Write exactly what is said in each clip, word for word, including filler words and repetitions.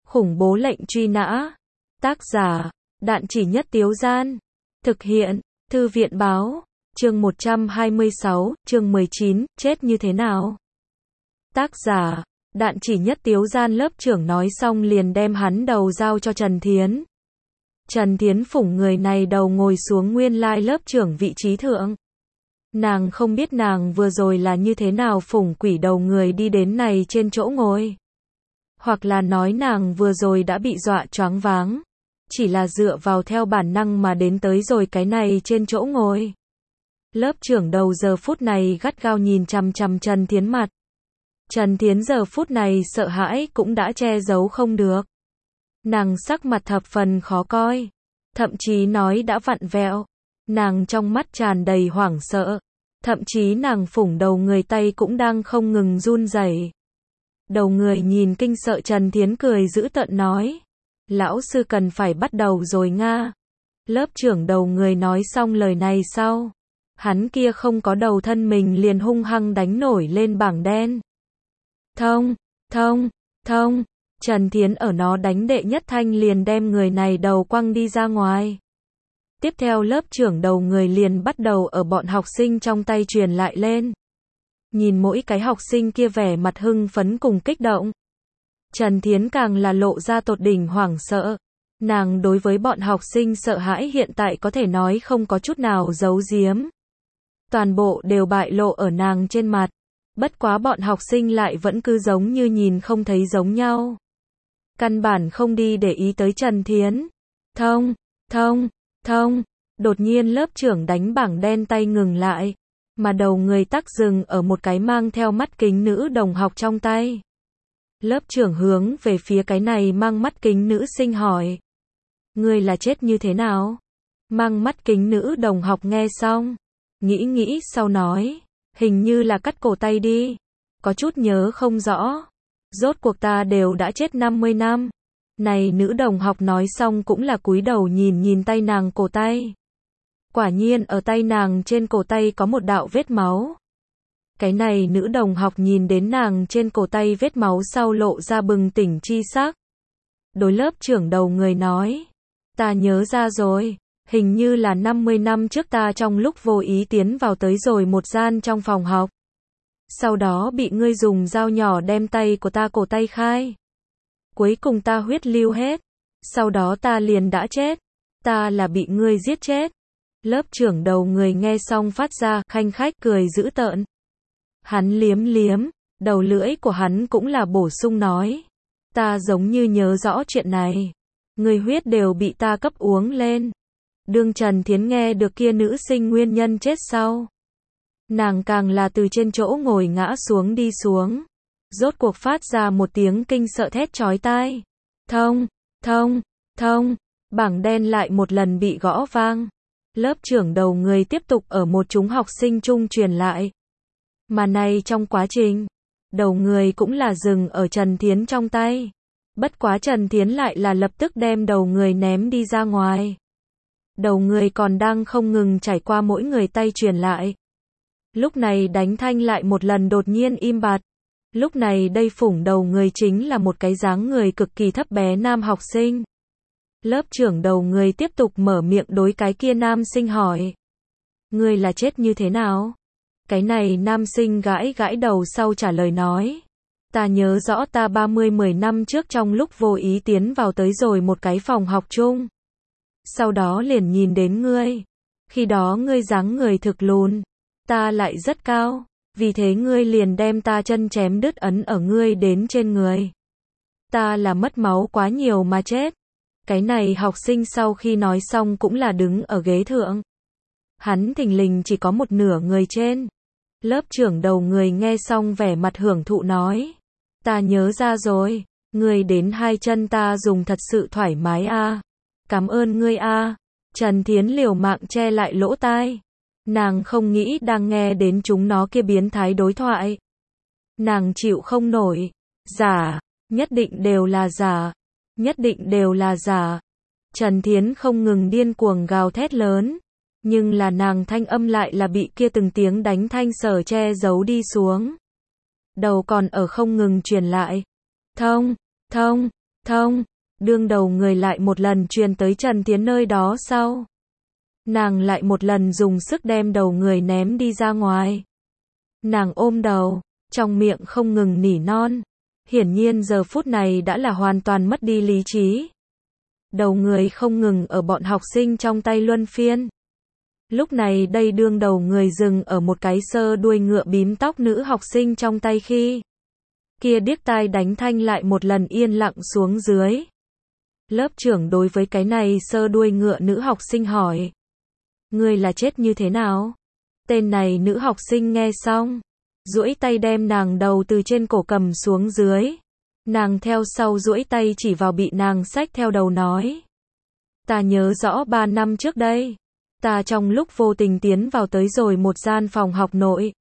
Khủng bố lệnh truy nã. Tác giả, Đạn Chỉ Nhất Tiếu Gian. Thực hiện, Thư viện báo. Chương một trăm hai mươi sáu, chương mười chín, chết như thế nào? Tác giả, Đạn Chỉ Nhất Tiếu Gian. Lớp trưởng nói xong liền đem hắn đầu giao cho Trần Thiến. Trần Thiến phủng người này đầu ngồi xuống nguyên lai lớp trưởng vị trí thượng. Nàng không biết nàng vừa rồi là như thế nào phủng quỷ đầu người đi đến này trên chỗ ngồi. Hoặc là nói nàng vừa rồi đã bị dọa choáng váng. Chỉ là dựa vào theo bản năng mà đến tới rồi cái này trên chỗ ngồi. Lớp trưởng đầu giờ phút này gắt gao nhìn chằm chằm Trần Thiến mặt. Trần Thiến giờ phút này sợ hãi cũng đã che giấu không được. Nàng sắc mặt thập phần khó coi. Thậm chí nói đã vặn vẹo. Nàng trong mắt tràn đầy hoảng sợ. Thậm chí nàng phủng đầu người tay cũng đang không ngừng run rẩy. Đầu người nhìn kinh sợ Trần Thiến cười giễu tợn nói. Lão sư cần phải bắt đầu rồi nga. Lớp trưởng đầu người nói xong lời này sau. Hắn kia không có đầu thân mình liền hung hăng đánh nổi lên bảng đen. Thông, thông, thông. Trần Thiến ở nó đánh đệ nhất thanh liền đem người này đầu quăng đi ra ngoài. Tiếp theo lớp trưởng đầu người liền bắt đầu ở bọn học sinh trong tay truyền lại lên. Nhìn mỗi cái học sinh kia vẻ mặt hưng phấn cùng kích động. Trần Thiến càng là lộ ra tột đỉnh hoảng sợ. Nàng đối với bọn học sinh sợ hãi hiện tại có thể nói không có chút nào giấu giếm. Toàn bộ đều bại lộ ở nàng trên mặt. Bất quá bọn học sinh lại vẫn cứ giống như nhìn không thấy giống nhau. Căn bản không đi để ý tới Trần Thiến. Thông, thông, thông. Đột nhiên lớp trưởng đánh bảng đen tay ngừng lại. Mà đầu người tắc dừng ở một cái mang theo mắt kính nữ đồng học trong tay. Lớp trưởng hướng về phía cái này mang mắt kính nữ sinh hỏi. Ngươi là chết như thế nào? Mang mắt kính nữ đồng học nghe xong. Nghĩ nghĩ sau nói. Hình như là cắt cổ tay đi. Có chút nhớ không rõ. Rốt cuộc ta đều đã chết năm mươi năm. Này nữ đồng học nói xong cũng là cúi đầu nhìn nhìn tay nàng cổ tay. Quả nhiên ở tay nàng trên cổ tay có một đạo vết máu. Cái này nữ đồng học nhìn đến nàng trên cổ tay vết máu sau lộ ra bừng tỉnh chi sắc. Đối lớp trưởng đầu người nói. Ta nhớ ra rồi. Hình như là năm mươi năm trước ta trong lúc vô ý tiến vào tới rồi một gian trong phòng học. Sau đó bị ngươi dùng dao nhỏ đem tay của ta cổ tay khai. Cuối cùng ta huyết lưu hết. Sau đó ta liền đã chết. Ta là bị ngươi giết chết. Lớp trưởng đầu người nghe xong phát ra khanh khách cười giễu tợn. Hắn liếm liếm, đầu lưỡi của hắn cũng là bổ sung nói. Ta giống như nhớ rõ chuyện này. Người huyết đều bị ta cấp uống lên. Đương Trần Thiến nghe được kia nữ sinh nguyên nhân chết sau. Nàng càng là từ trên chỗ ngồi ngã xuống đi xuống. Rốt cuộc phát ra một tiếng kinh sợ thét chói tai. Thông, thông, thông. Bảng đen lại một lần bị gõ vang. Lớp trưởng đầu người tiếp tục ở một chúng học sinh chung truyền lại. Mà này trong quá trình, đầu người cũng là dừng ở Trần Thiến trong tay. Bất quá Trần Thiến lại là lập tức đem đầu người ném đi ra ngoài. Đầu người còn đang không ngừng trải qua mỗi người tay truyền lại. Lúc này đánh thanh lại một lần đột nhiên im bặt. Lúc này đây phủng đầu người chính là một cái dáng người cực kỳ thấp bé nam học sinh. Lớp trưởng đầu người tiếp tục mở miệng đối cái kia nam sinh hỏi. Ngươi là chết như thế nào? Cái này nam sinh gãi gãi đầu sau trả lời nói. Ta nhớ rõ ta ba mươi mười năm trước trong lúc vô ý tiến vào tới rồi một cái phòng học chung. Sau đó liền nhìn đến ngươi. Khi đó ngươi dáng người thực lùn. Ta lại rất cao. Vì thế ngươi liền đem ta chân chém đứt ấn ở ngươi đến trên người. Ta là mất máu quá nhiều mà chết. Cái này học sinh sau khi nói xong cũng là đứng ở ghế thượng. Hắn thình lình chỉ có một nửa người trên. Lớp trưởng đầu người nghe xong vẻ mặt hưởng thụ nói. Ta nhớ ra rồi. Ngươi đến hai chân ta dùng thật sự thoải mái a. À. Cảm ơn ngươi a. À. Trần Thiến liều mạng che lại lỗ tai. Nàng không nghĩ đang nghe đến chúng nó kia biến thái đối thoại. Nàng chịu không nổi. Giả. Nhất định đều là giả. Nhất định đều là giả. Trần Thiến không ngừng điên cuồng gào thét lớn. Nhưng là nàng thanh âm lại là bị kia từng tiếng đánh thanh sở che giấu đi xuống. Đầu còn ở không ngừng truyền lại. Thông, thông, thông, đương đầu người lại một lần truyền tới Trần Thiến nơi đó sau. Nàng lại một lần dùng sức đem đầu người ném đi ra ngoài. Nàng ôm đầu, trong miệng không ngừng nỉ non. Hiển nhiên giờ phút này đã là hoàn toàn mất đi lý trí. Đầu người không ngừng ở bọn học sinh trong tay luân phiên. Lúc này đây đương đầu người dừng ở một cái sơ đuôi ngựa bím tóc nữ học sinh trong tay khi kia điếc tai đánh thanh lại một lần yên lặng xuống dưới. Lớp trưởng đối với cái này sơ đuôi ngựa nữ học sinh hỏi. Ngươi là chết như thế nào? Tên này nữ học sinh nghe xong, duỗi tay đem nàng đầu từ trên cổ cầm xuống dưới. Nàng theo sau duỗi tay chỉ vào bị nàng xách theo đầu nói. Ta nhớ rõ ba năm trước đây, ta trong lúc vô tình tiến vào tới rồi một gian phòng học nội.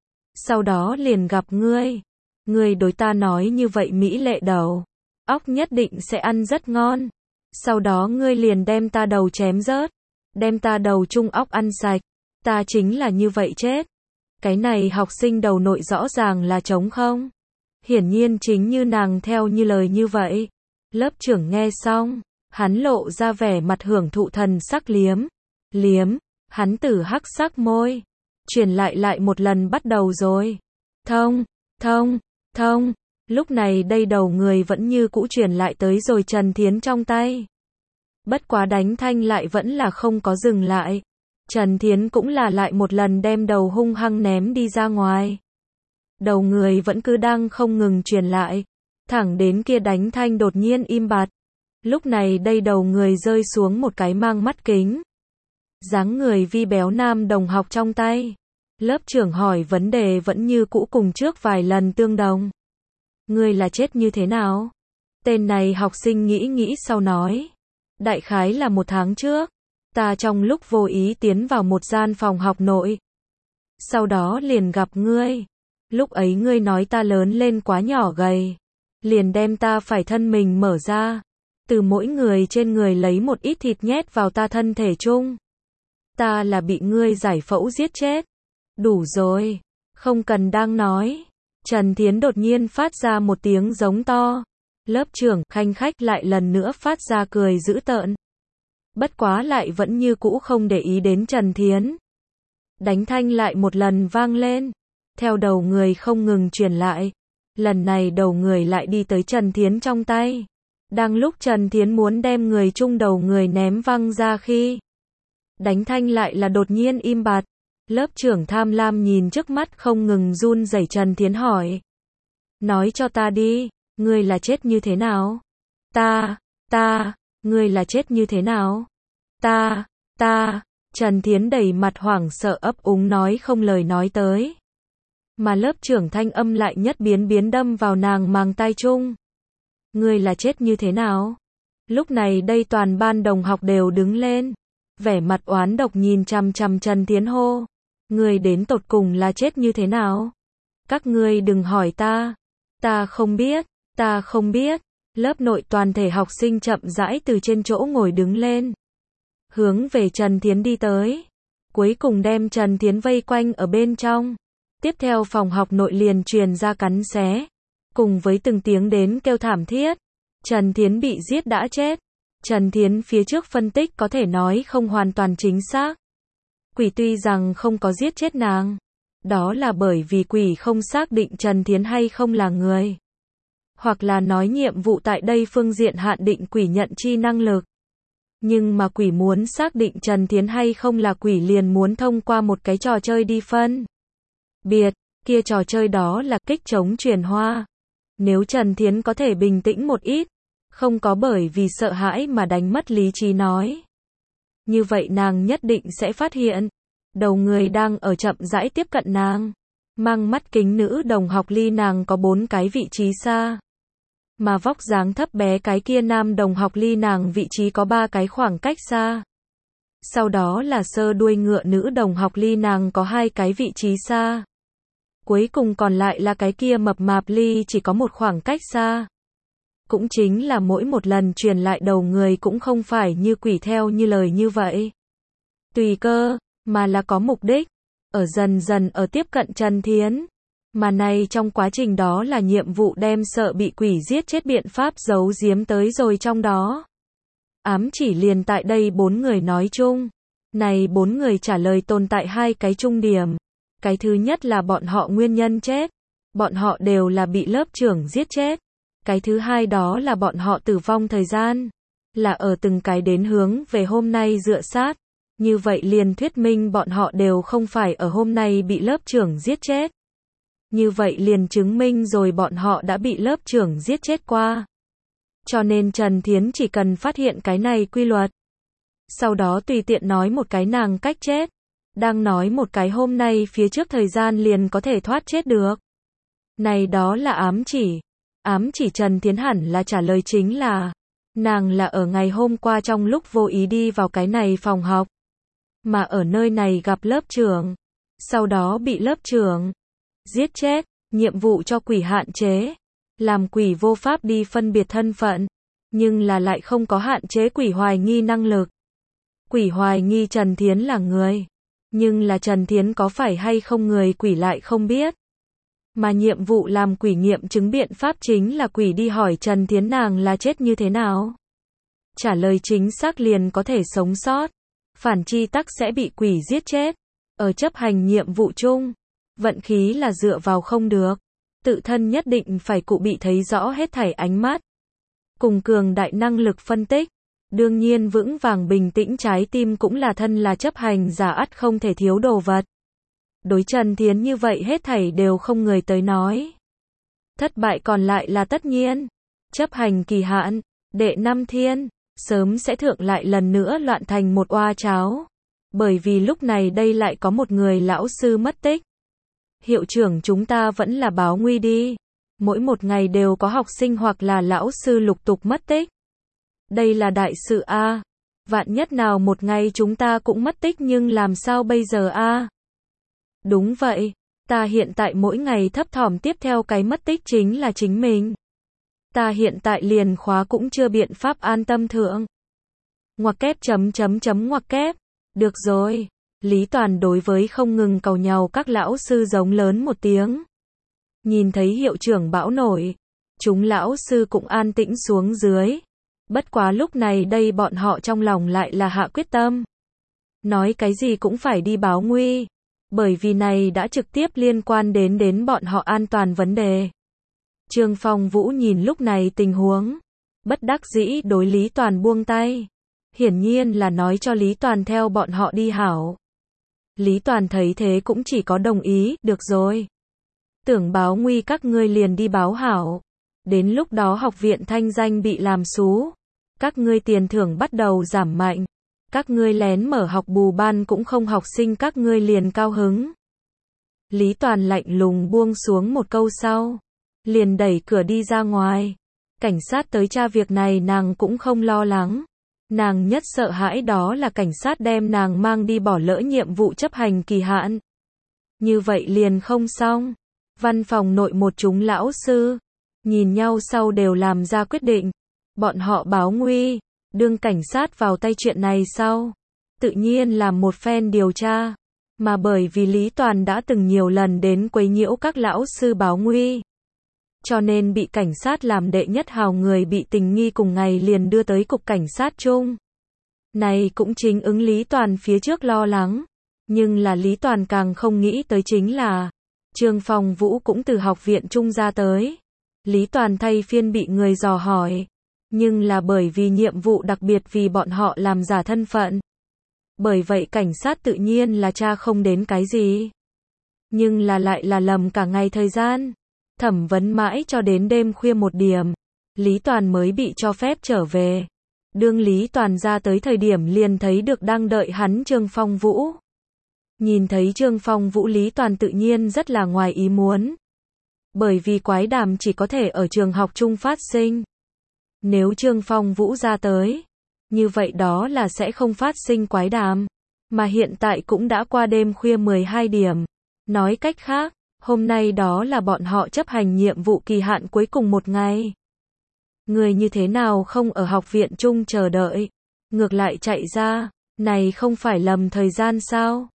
Sau đó liền gặp ngươi. Ngươi đối ta nói như vậy mỹ lệ đầu, óc nhất định sẽ ăn rất ngon. Sau đó ngươi liền đem ta đầu chém rớt, đem ta đầu chung óc ăn sạch. Ta chính là như vậy chết. Cái này học sinh đầu nội rõ ràng là trống không. Hiển nhiên chính như nàng theo như lời như vậy. Lớp trưởng nghe xong, hắn lộ ra vẻ mặt hưởng thụ thần sắc liếm. Liếm, hắn tử hắc sắc môi. Truyền lại lại một lần bắt đầu rồi. Thông, thông, thông. Lúc này đây đầu người vẫn như cũ truyền lại tới rồi Trần Thiến trong tay. Bất quá đánh thanh lại vẫn là không có dừng lại. Trần Thiến cũng là lại một lần đem đầu hung hăng ném đi ra ngoài. Đầu người vẫn cứ đang không ngừng truyền lại. Thẳng đến kia đánh thanh đột nhiên im bặt. Lúc này đây đầu người rơi xuống một cái mang mắt kính. Dáng người vi béo nam đồng học trong tay. Lớp trưởng hỏi vấn đề vẫn như cũ cùng trước vài lần tương đồng. Ngươi là chết như thế nào? Tên này học sinh nghĩ nghĩ sau nói. Đại khái là một tháng trước. Ta trong lúc vô ý tiến vào một gian phòng học nội. Sau đó liền gặp ngươi. Lúc ấy ngươi nói ta lớn lên quá nhỏ gầy. Liền đem ta phải thân mình mở ra. Từ mỗi người trên người lấy một ít thịt nhét vào ta thân thể chung. Ta là bị ngươi giải phẫu giết chết. Đủ rồi. Không cần đang nói. Trần Thiến đột nhiên phát ra một tiếng giống to. Lớp trưởng khanh khách lại lần nữa phát ra cười dữ tợn. Bất quá lại vẫn như cũ không để ý đến Trần Thiến. Đánh thanh lại một lần vang lên. Theo đầu người không ngừng truyền lại. Lần này đầu người lại đi tới Trần Thiến trong tay. Đang lúc Trần Thiến muốn đem người chung đầu người ném văng ra khi. Đánh thanh lại là đột nhiên im bặt. Lớp trưởng tham lam nhìn trước mắt không ngừng run rẩy Trần Thiến hỏi. Nói cho ta đi, ngươi là chết như thế nào? Ta, ta, ngươi là chết như thế nào? Ta, ta, Trần Thiến đầy mặt hoảng sợ ấp úng nói không lời nói tới. Mà lớp trưởng thanh âm lại nhất biến biến đâm vào nàng màng tai chung. Ngươi là chết như thế nào? Lúc này đây toàn ban đồng học đều đứng lên. Vẻ mặt oán độc nhìn chằm chằm Trần Thiến hô. Ngươi đến tột cùng là chết như thế nào? Các ngươi đừng hỏi ta. Ta không biết, ta không biết. Lớp nội toàn thể học sinh chậm rãi từ trên chỗ ngồi đứng lên. Hướng về Trần Thiến đi tới. Cuối cùng đem Trần Thiến vây quanh ở bên trong. Tiếp theo phòng học nội liền truyền ra cắn xé. Cùng với từng tiếng đến kêu thảm thiết. Trần Thiến bị giết đã chết. Trần Thiến phía trước phân tích có thể nói không hoàn toàn chính xác. Quỷ tuy rằng không có giết chết nàng. Đó là bởi vì quỷ không xác định Trần Thiến hay không là người. Hoặc là nói nhiệm vụ tại đây phương diện hạn định quỷ nhận chi năng lực. Nhưng mà quỷ muốn xác định Trần Thiến hay không là quỷ liền muốn thông qua một cái trò chơi đi phân biệt, kia trò chơi đó là kích chống truyền hoa. Nếu Trần Thiến có thể bình tĩnh một ít, không có bởi vì sợ hãi mà đánh mất lý trí nói. Như vậy nàng nhất định sẽ phát hiện, đầu người đang ở chậm rãi tiếp cận nàng. Mang mắt kính nữ đồng học ly nàng có bốn cái vị trí xa. Mà vóc dáng thấp bé cái kia nam đồng học ly nàng vị trí có ba cái khoảng cách xa. Sau đó là sơ đuôi ngựa nữ đồng học ly nàng có hai cái vị trí xa. Cuối cùng còn lại là cái kia mập mạp ly chỉ có một khoảng cách xa. Cũng chính là mỗi một lần truyền lại đầu người cũng không phải như quỷ theo như lời như vậy. Tùy cơ, mà là có mục đích. Ở dần dần ở tiếp cận Trần Thiến. Mà này trong quá trình đó là nhiệm vụ đem sợ bị quỷ giết chết biện pháp giấu giếm tới rồi trong đó. Ám chỉ liền tại đây bốn người nói chung. Này bốn người trả lời tồn tại hai cái trung điểm. Cái thứ nhất là bọn họ nguyên nhân chết. Bọn họ đều là bị lớp trưởng giết chết. Cái thứ hai đó là bọn họ tử vong thời gian. Là ở từng cái đến hướng về hôm nay dựa sát. Như vậy liền thuyết minh bọn họ đều không phải ở hôm nay bị lớp trưởng giết chết. Như vậy liền chứng minh rồi bọn họ đã bị lớp trưởng giết chết qua. Cho nên Trần Thiến chỉ cần phát hiện cái này quy luật. Sau đó tùy tiện nói một cái nàng cách chết. Đang nói một cái hôm nay phía trước thời gian liền có thể thoát chết được. Này đó là ám chỉ. Ám chỉ Trần Thiến hẳn là trả lời chính là nàng là ở ngày hôm qua trong lúc vô ý đi vào cái này phòng học. Mà ở nơi này gặp lớp trưởng. Sau đó bị lớp trưởng giết chết. Nhiệm vụ cho quỷ hạn chế. Làm quỷ vô pháp đi phân biệt thân phận. Nhưng là lại không có hạn chế quỷ hoài nghi năng lực. Quỷ hoài nghi Trần Thiến là người. Nhưng là Trần Thiến có phải hay không người quỷ lại không biết. Mà nhiệm vụ làm quỷ nghiệm chứng biện pháp chính là quỷ đi hỏi Trần Thiến nàng là chết như thế nào. Trả lời chính xác liền có thể sống sót. Phản chi tắc sẽ bị quỷ giết chết. Ở chấp hành nhiệm vụ chung, vận khí là dựa vào không được. Tự thân nhất định phải cụ bị thấy rõ hết thảy ánh mắt. Cùng cường đại năng lực phân tích. Đương nhiên vững vàng bình tĩnh trái tim cũng là thân là chấp hành giả ắt không thể thiếu đồ vật. Đối Trần Thiến như vậy hết thảy đều không người tới nói. Thất bại còn lại là tất nhiên. Chấp hành kỳ hạn, đệ năm thiên, sớm sẽ thượng lại lần nữa loạn thành một oa cháo. Bởi vì lúc này đây lại có một người lão sư mất tích. Hiệu trưởng chúng ta vẫn là báo nguy đi. Mỗi một ngày đều có học sinh hoặc là lão sư lục tục mất tích. Đây là đại sự a. Vạn nhất nào một ngày chúng ta cũng mất tích nhưng làm sao bây giờ a? Đúng vậy, ta hiện tại mỗi ngày thấp thỏm tiếp theo cái mất tích chính là chính mình. Ta hiện tại liền khóa cũng chưa biện pháp an tâm thượng. Ngoặc kép chấm chấm chấm ngoặc kép. Được rồi. Lý Toàn đối với không ngừng cầu nhau các lão sư giống lớn một tiếng. Nhìn thấy hiệu trưởng bão nổi. Chúng lão sư cũng an tĩnh xuống dưới. Bất quá lúc này đây bọn họ trong lòng lại là hạ quyết tâm. Nói cái gì cũng phải đi báo nguy. Bởi vì này đã trực tiếp liên quan đến đến bọn họ an toàn vấn đề. Trương Phong Vũ nhìn lúc này tình huống. Bất đắc dĩ đối Lý Toàn buông tay. Hiển nhiên là nói cho Lý Toàn theo bọn họ đi hảo. Lý Toàn thấy thế cũng chỉ có đồng ý, được rồi. Tưởng báo nguy các ngươi liền đi báo hảo. Đến lúc đó học viện thanh danh bị làm xú. Các ngươi tiền thưởng bắt đầu giảm mạnh. Các ngươi lén mở học bù ban cũng không học sinh các ngươi liền cao hứng. Lý Toàn lạnh lùng buông xuống một câu sau. Liền đẩy cửa đi ra ngoài. Cảnh sát tới tra việc này nàng cũng không lo lắng. Nàng nhất sợ hãi đó là cảnh sát đem nàng mang đi bỏ lỡ nhiệm vụ chấp hành kỳ hạn. Như vậy liền không xong. Văn phòng nội một chúng lão sư. Nhìn nhau sau đều làm ra quyết định. Bọn họ báo nguy. Đương cảnh sát vào tay chuyện này sau. Tự nhiên làm một phen điều tra. Mà bởi vì Lý Toàn đã từng nhiều lần đến quấy nhiễu các lão sư báo nguy. Cho nên bị cảnh sát làm đệ nhất hào người bị tình nghi cùng ngày liền đưa tới cục cảnh sát chung. Này cũng chính ứng Lý Toàn phía trước lo lắng. Nhưng là Lý Toàn càng không nghĩ tới chính là Trương Phong Vũ cũng từ học viện chung ra tới. Lý Toàn thay phiên bị người dò hỏi. Nhưng là bởi vì nhiệm vụ đặc biệt vì bọn họ làm giả thân phận. Bởi vậy cảnh sát tự nhiên là tra không đến cái gì. Nhưng là lại là lầm cả ngày thời gian. Thẩm vấn mãi cho đến đêm khuya một điểm. Lý Toàn mới bị cho phép trở về. Đương Lý Toàn ra tới thời điểm liền thấy được đang đợi hắn Trương Phong Vũ. Nhìn thấy Trương Phong Vũ Lý Toàn tự nhiên rất là ngoài ý muốn. Bởi vì quái đàm chỉ có thể ở trường học chung phát sinh. Nếu Trương Phong Vũ ra tới, như vậy đó là sẽ không phát sinh quái đàm. Mà hiện tại cũng đã qua đêm khuya mười hai điểm. Nói cách khác, hôm nay đó là bọn họ chấp hành nhiệm vụ kỳ hạn cuối cùng một ngày. Người như thế nào không ở học viện chung chờ đợi, ngược lại chạy ra, này không phải lầm thời gian sao?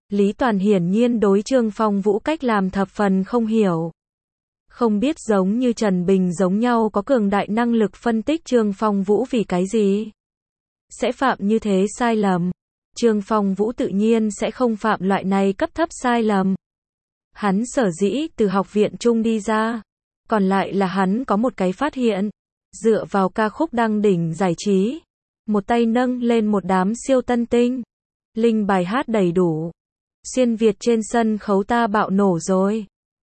Lý Toàn hiển nhiên đối Trương Phong Vũ cách làm thập phần không hiểu. Không biết giống như Trần Bình giống nhau có cường đại năng lực phân tích Trương Phong Vũ vì cái gì sẽ phạm như thế sai lầm. Trương Phong Vũ tự nhiên sẽ không phạm loại này cấp thấp sai lầm. Hắn sở dĩ từ học viện trung đi ra, còn lại là hắn có một cái phát hiện. Dựa vào ca khúc đăng đỉnh giải trí, một tay nâng lên một đám siêu tân tinh. Linh bài hát đầy đủ. Xuyên Việt trên sân khấu ta bạo nổ rồi.